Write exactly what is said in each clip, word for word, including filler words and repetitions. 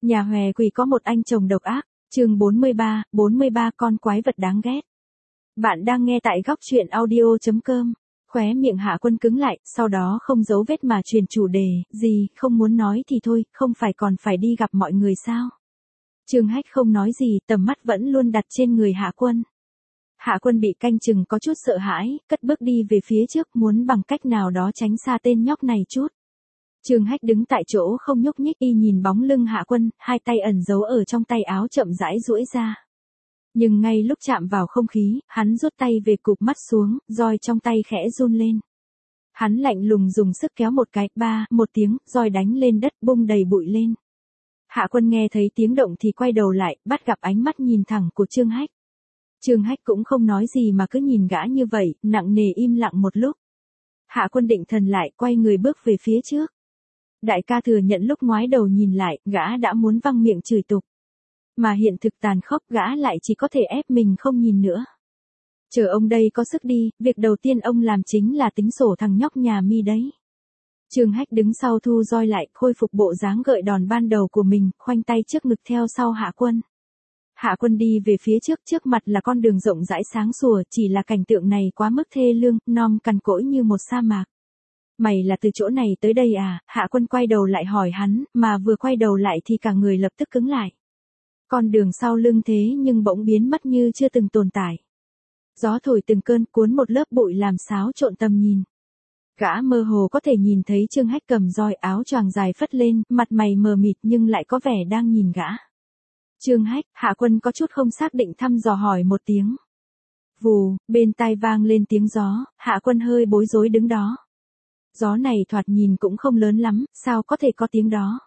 Nhà hòe quỷ có một anh chồng độc ác, chương bốn mươi ba, bốn mươi ba con quái vật đáng ghét. Bạn đang nghe tại góc truyện audio chấm com. Khóe miệng Hạ Quân cứng lại, sau đó không giấu vết mà truyền chủ đề, gì, không muốn nói thì thôi, không phải còn phải đi gặp mọi người sao? Trương Hách không nói gì, tầm mắt vẫn luôn đặt trên người Hạ Quân. Hạ Quân bị canh chừng có chút sợ hãi, cất bước đi về phía trước muốn bằng cách nào đó tránh xa tên nhóc này chút. Trương Hách đứng tại chỗ không nhúc nhích y nhìn bóng lưng Hạ Quân, hai tay ẩn giấu ở trong tay áo chậm rãi duỗi ra. Nhưng ngay lúc chạm vào không khí, hắn rút tay về cụp mắt xuống, roi trong tay khẽ run lên. Hắn lạnh lùng dùng sức kéo một cái, ba, một tiếng, roi đánh lên đất bung đầy bụi lên. Hạ Quân nghe thấy tiếng động thì quay đầu lại, bắt gặp ánh mắt nhìn thẳng của Trương Hách. Trương Hách cũng không nói gì mà cứ nhìn gã như vậy, nặng nề im lặng một lúc. Hạ Quân định thần lại, quay người bước về phía trước. Đại ca thừa nhận lúc ngoái đầu nhìn lại, gã đã muốn văng miệng chửi tục. Mà hiện thực tàn khốc, gã lại chỉ có thể ép mình không nhìn nữa. Chờ ông đây có sức đi, việc đầu tiên ông làm chính là tính sổ thằng nhóc nhà mi đấy. Trương Hách đứng sau thu roi lại, khôi phục bộ dáng gợi đòn ban đầu của mình, khoanh tay trước ngực theo sau Hạ Quân. Hạ Quân đi về phía trước, trước mặt là con đường rộng rãi sáng sủa, chỉ là cảnh tượng này quá mức thê lương, non cằn cỗi như một sa mạc. Mày là từ chỗ này tới đây à? Hạ Quân quay đầu lại hỏi hắn, mà vừa quay đầu lại thì cả người lập tức cứng lại. Con đường sau lưng thế nhưng bỗng biến mất như chưa từng tồn tại. Gió thổi từng cơn cuốn một lớp bụi làm xáo trộn tầm nhìn. Gã mơ hồ có thể nhìn thấy Trương Hách cầm roi, áo choàng dài phất lên, mặt mày mờ mịt nhưng lại có vẻ đang nhìn gã. Trương Hách, Hạ Quân có chút không xác định thăm dò hỏi một tiếng. Vù, bên tai vang lên tiếng gió, Hạ Quân hơi bối rối đứng đó. Gió này thoạt nhìn cũng không lớn lắm, sao có thể có tiếng đó?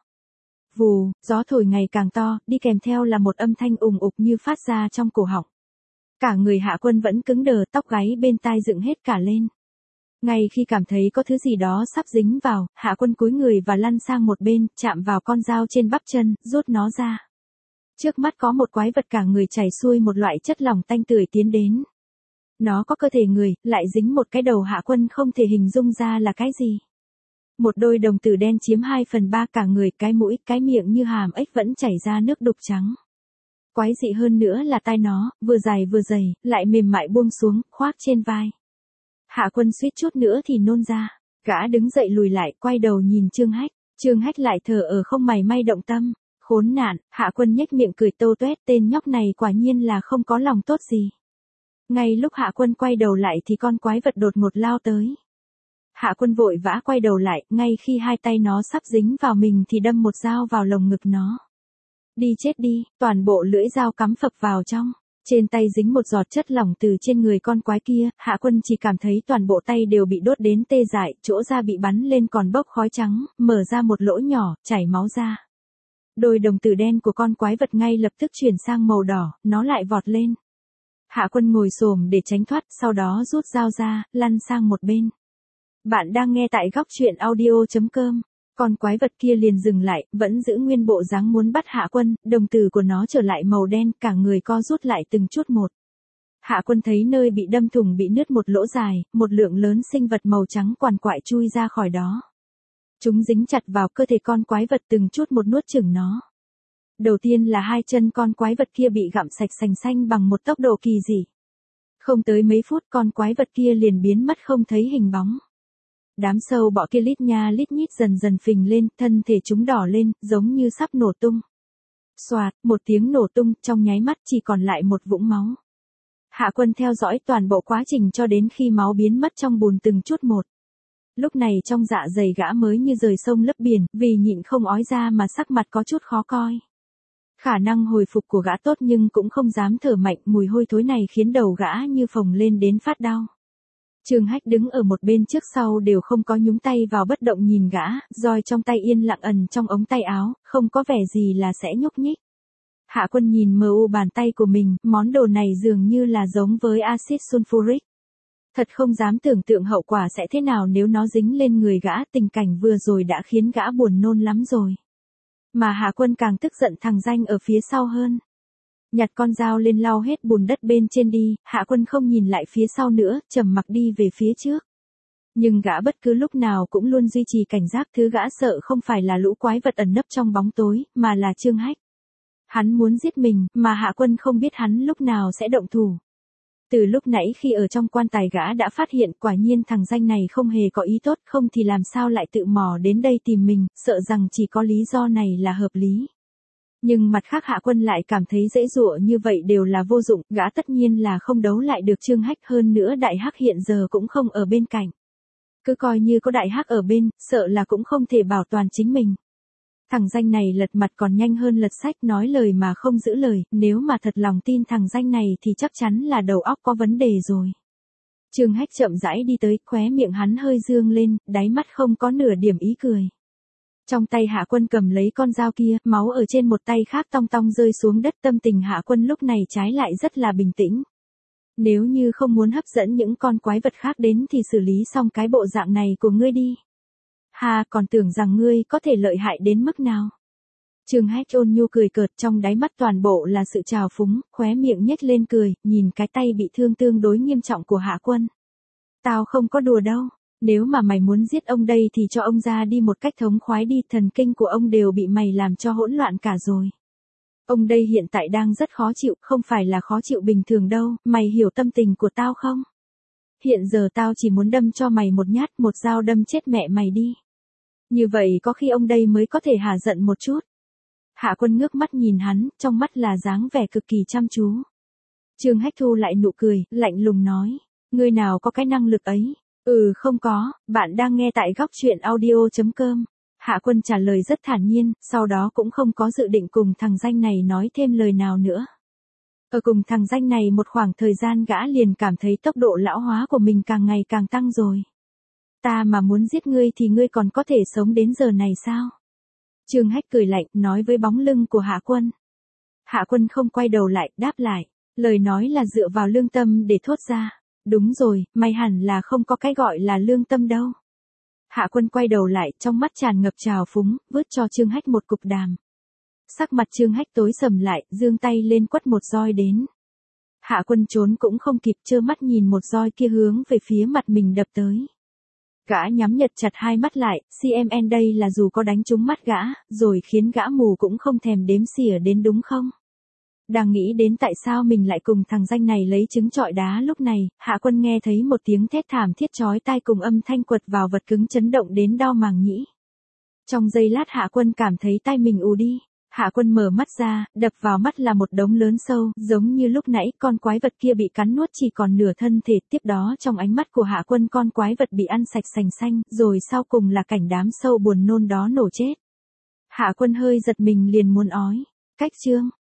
Vù, gió thổi ngày càng to, đi kèm theo là một âm thanh ùng ục như phát ra trong cổ họng. Cả người Hạ Quân vẫn cứng đờ, tóc gáy bên tai dựng hết cả lên. Ngay khi cảm thấy có thứ gì đó sắp dính vào, Hạ Quân cúi người và lăn sang một bên, chạm vào con dao trên bắp chân, rút nó ra. Trước mắt có một quái vật cả người chảy xuôi một loại chất lỏng tanh tưởi tiến đến. Nó có cơ thể người, lại dính một cái đầu. Hạ Quân không thể hình dung ra là cái gì. Một đôi đồng tử đen chiếm hai phần ba cả người, cái mũi, cái miệng như hàm ếch vẫn chảy ra nước đục trắng. Quái dị hơn nữa là tai nó, vừa dài vừa dày, lại mềm mại buông xuống, khoác trên vai. Hạ Quân suýt chút nữa thì nôn ra. Gã đứng dậy lùi lại, quay đầu nhìn Trương Hách. Trương Hách lại thờ ở không mảy may động tâm. Khốn nạn, Hạ Quân nhếch miệng cười tâu tuét, tên nhóc này quả nhiên là không có lòng tốt gì. Ngay lúc Hạ Quân quay đầu lại thì con quái vật đột ngột lao tới. Hạ Quân vội vã quay đầu lại, ngay khi hai tay nó sắp dính vào mình thì đâm một dao vào lồng ngực nó. Đi chết đi, toàn bộ lưỡi dao cắm phập vào trong. Trên tay dính một giọt chất lỏng từ trên người con quái kia, Hạ Quân chỉ cảm thấy toàn bộ tay đều bị đốt đến tê dại, chỗ da bị bắn lên còn bốc khói trắng, mở ra một lỗ nhỏ, chảy máu ra. Đôi đồng tử đen của con quái vật ngay lập tức chuyển sang màu đỏ, nó lại vọt lên. Hạ Quân ngồi xổm để tránh thoát, sau đó rút dao ra, lăn sang một bên. Bạn đang nghe tại góc truyện audio chấm com. Con quái vật kia liền dừng lại, vẫn giữ nguyên bộ dáng muốn bắt Hạ Quân, đồng tử của nó trở lại màu đen, cả người co rút lại từng chút một. Hạ Quân thấy nơi bị đâm thủng bị nứt một lỗ dài, một lượng lớn sinh vật màu trắng quằn quại chui ra khỏi đó. Chúng dính chặt vào cơ thể con quái vật từng chút một nuốt chửng nó. Đầu tiên là hai chân con quái vật kia bị gặm sạch sành xanh bằng một tốc độ kỳ dị. Không tới mấy phút con quái vật kia liền biến mất không thấy hình bóng. Đám sâu bọ kia lít nha lít nhít dần dần phình lên, thân thể chúng đỏ lên, giống như sắp nổ tung. Xoạt, một tiếng nổ tung, trong nháy mắt chỉ còn lại một vũng máu. Hạ Quân theo dõi toàn bộ quá trình cho đến khi máu biến mất trong bùn từng chút một. Lúc này trong dạ dày gã mới như rời sông lấp biển, vì nhịn không ói ra mà sắc mặt có chút khó coi. Khả năng hồi phục của gã tốt nhưng cũng không dám thở mạnh, mùi hôi thối này khiến đầu gã như phồng lên đến phát đau. Trương Hách đứng ở một bên trước sau đều không có nhúng tay vào bất động nhìn gã, roi trong tay yên lặng ẩn trong ống tay áo, không có vẻ gì là sẽ nhúc nhích. Hạ Quân nhìn mờ u bàn tay của mình, món đồ này dường như là giống với axit sulfuric. Thật không dám tưởng tượng hậu quả sẽ thế nào nếu nó dính lên người gã, tình cảnh vừa rồi đã khiến gã buồn nôn lắm rồi. Mà Hạ Quân càng tức giận thằng danh ở phía sau hơn. Nhặt con dao lên lau hết bùn đất bên trên đi, Hạ Quân không nhìn lại phía sau nữa, trầm mặc đi về phía trước. Nhưng gã bất cứ lúc nào cũng luôn duy trì cảnh giác, thứ gã sợ không phải là lũ quái vật ẩn nấp trong bóng tối, mà là Trương Hách. Hắn muốn giết mình, mà Hạ Quân không biết hắn lúc nào sẽ động thủ. Từ lúc nãy khi ở trong quan tài gã đã phát hiện quả nhiên thằng danh này không hề có ý tốt, không thì làm sao lại tự mò đến đây tìm mình, sợ rằng chỉ có lý do này là hợp lý. Nhưng mặt khác Hạ Quân lại cảm thấy dễ dụa như vậy đều là vô dụng, gã tất nhiên là không đấu lại được Trương Hách, hơn nữa Đại Hắc hiện giờ cũng không ở bên cạnh. Cứ coi như có Đại Hắc ở bên, sợ là cũng không thể bảo toàn chính mình. Thằng danh này lật mặt còn nhanh hơn lật sách, nói lời mà không giữ lời, nếu mà thật lòng tin thằng danh này thì chắc chắn là đầu óc có vấn đề rồi. Trương Hách chậm rãi đi tới, khóe miệng hắn hơi dương lên, đáy mắt không có nửa điểm ý cười. Trong tay Hạ Quân cầm lấy con dao kia, máu ở trên một tay khác tong tong rơi xuống đất, tâm tình Hạ Quân lúc này trái lại rất là bình tĩnh. Nếu như không muốn hấp dẫn những con quái vật khác đến thì xử lý xong cái bộ dạng này của ngươi đi. Ha, còn tưởng rằng ngươi có thể lợi hại đến mức nào. Trương Hách ôn nhu cười cợt, trong đáy mắt toàn bộ là sự trào phúng, khóe miệng nhếch lên cười, nhìn cái tay bị thương tương đối nghiêm trọng của Hạ Quân. Tao không có đùa đâu, nếu mà mày muốn giết ông đây thì cho ông ra đi một cách thống khoái đi, thần kinh của ông đều bị mày làm cho hỗn loạn cả rồi. Ông đây hiện tại đang rất khó chịu, không phải là khó chịu bình thường đâu, mày hiểu tâm tình của tao không? Hiện giờ tao chỉ muốn đâm cho mày một nhát, một dao đâm chết mẹ mày đi. Như vậy có khi ông đây mới có thể hả giận một chút. Hạ Quân ngước mắt nhìn hắn, trong mắt là dáng vẻ cực kỳ chăm chú. Trương Hách thu lại nụ cười, lạnh lùng nói, ngươi nào có cái năng lực ấy? Ừ không có, bạn đang nghe tại góc truyện audio chấm com. Hạ Quân trả lời rất thản nhiên, sau đó cũng không có dự định cùng thằng danh này nói thêm lời nào nữa. Ở cùng thằng danh này một khoảng thời gian gã liền cảm thấy tốc độ lão hóa của mình càng ngày càng tăng rồi. Ta mà muốn giết ngươi thì ngươi còn có thể sống đến giờ này sao? Trương Hách cười lạnh, nói với bóng lưng của Hạ Quân. Hạ Quân không quay đầu lại, đáp lại, lời nói là dựa vào lương tâm để thốt ra. Đúng rồi, mày hẳn là không có cái gọi là lương tâm đâu. Hạ Quân quay đầu lại, trong mắt tràn ngập trào phúng, vứt cho Trương Hách một cục đàm. Sắc mặt Trương Hách tối sầm lại, giương tay lên quất một roi đến. Hạ Quân trốn cũng không kịp, trơ mắt nhìn một roi kia hướng về phía mặt mình đập tới. Gã nhắm nhật chặt hai mắt lại, xê em en đây là dù có đánh trúng mắt gã, rồi khiến gã mù cũng không thèm đếm xỉa đến đúng không? Đang nghĩ đến tại sao mình lại cùng thằng danh này lấy trứng trọi đá lúc này, Hạ Quân nghe thấy một tiếng thét thảm thiết chói tai cùng âm thanh quật vào vật cứng chấn động đến đau màng nhĩ. Trong giây lát Hạ Quân cảm thấy tai mình ù đi. Hạ Quân mở mắt ra, đập vào mắt là một đống lớn sâu, giống như lúc nãy con quái vật kia bị cắn nuốt chỉ còn nửa thân thể, tiếp đó trong ánh mắt của Hạ Quân con quái vật bị ăn sạch sành xanh, rồi sau cùng là cảnh đám sâu buồn nôn đó nổ chết. Hạ Quân hơi giật mình liền muốn ói. Cách chương